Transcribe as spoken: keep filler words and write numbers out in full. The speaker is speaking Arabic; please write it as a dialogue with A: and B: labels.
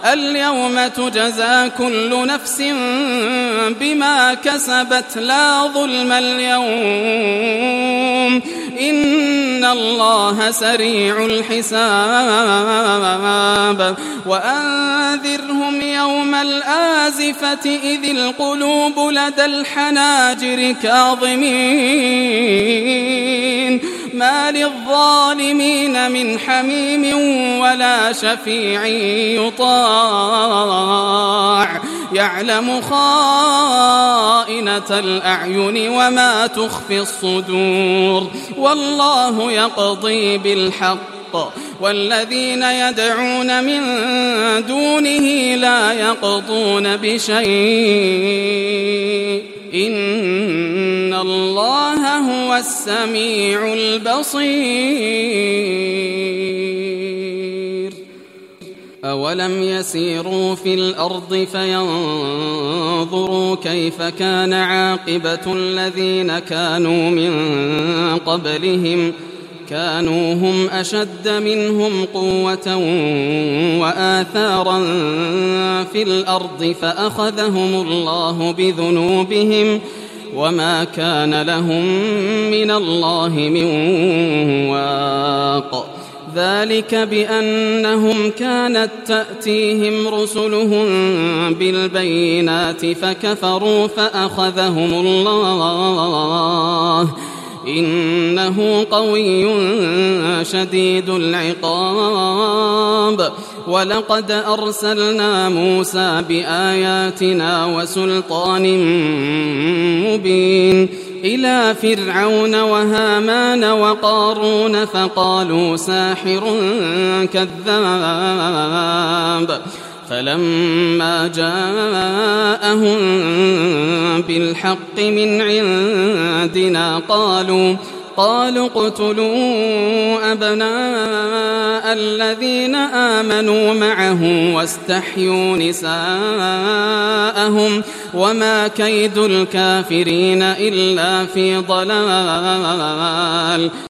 A: اليوم تجزى كل نفس بما كسبت لا ظلم اليوم إن الله سريع الحساب وأنذرهم يوم الآزفة إذ القلوب لدى الحناجر كاظمين ما للظالمين من حميم ولا شفيع يطاع يعلم خائنة الأعين وما تخفي الصدور والله يقضي بالحق والذين يدعون من دونه لا يقضون بشيء إن الله هو السميع البصير أولم يسيروا في الأرض فينظروا كيف كان عاقبة الذين كانوا من قبلهم كانوا هم أشد منهم قوة وآثارا في الأرض فأخذهم الله بذنوبهم وما كان لهم من الله من واق ذلك بأنهم كانت تأتيهم رسلهم بالبينات فكفروا فأخذهم الله إنه قوي شديد العقاب ولقد أرسلنا موسى بآياتنا وسلطان مبين إلى فرعون وهامان وقارون فقالوا ساحر كذاب فلما جاءهم بالحق من عندنا قالوا قالوا اقتلوا أبناء الذين آمنوا معه واستحيوا نساءهم وما كيد الكافرين إلا في ضلال